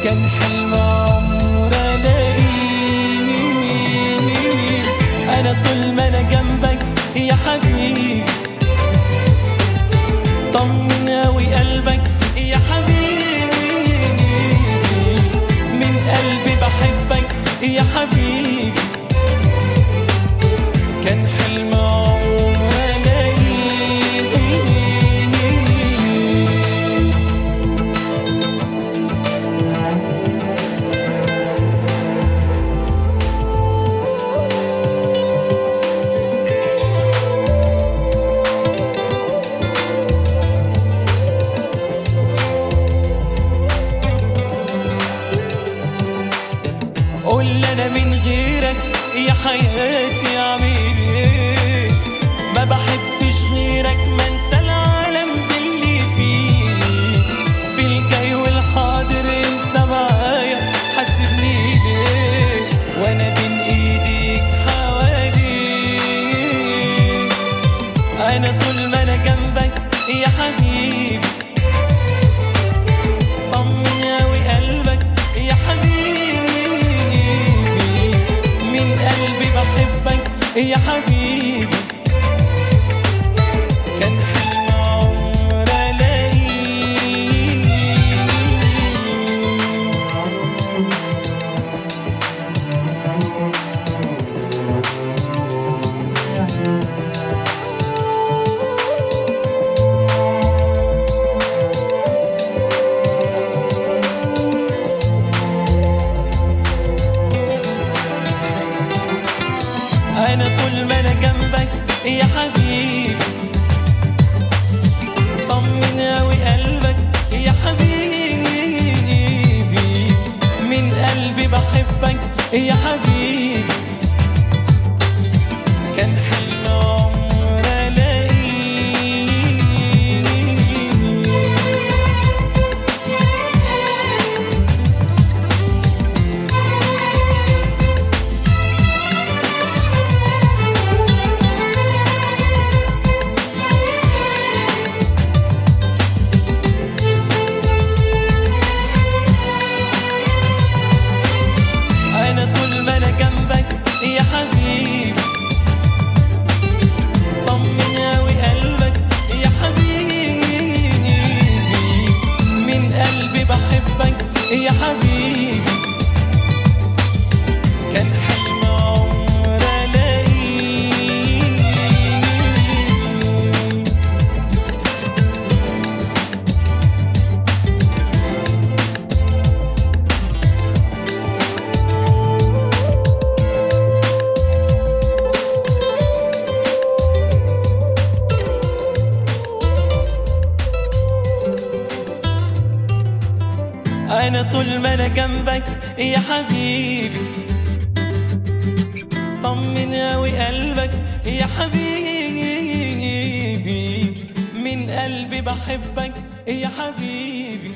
كان حلم عمر الاقيه. انا طول ما انا جنبك يا حبيبي طمن اوي قلبك يا حبيبي، من قلبي بحبك يا حبيبي، كان حلم عمر الاقيه. قول انا من غيرك يا حياتي اعمل ايه، ما بحبش غيرك، ما انت العالم اللي فيه، في الجاي والحاضر انت معايا، هتسيبني ليه وانا بين ايديك حواليك. انا طول ما انا جنبك يا حبيبي طمن اوي قلبك يا حبيبي، من قلبي بحبك يا حبيبي، كان حلم عمر الاقيه. أنا طول ما أنا جنبك يا حبيبي طمن أوي قلبك يا حبيبي، من قلبي بحبك يا حبيبي، كان حلم عمر الاقيه. أنا طول ما أنا جنبك يا حبيبي طمن أوي قلبك يا حبيبي، من قلبي بحبك يا حبيبي، كان حلم عمر الاقيه. أنا طول ما أنا جنبك يا حبيبي طمن أوي قلبك يا حبيبي، من قلبي بحبك يا حبيبي.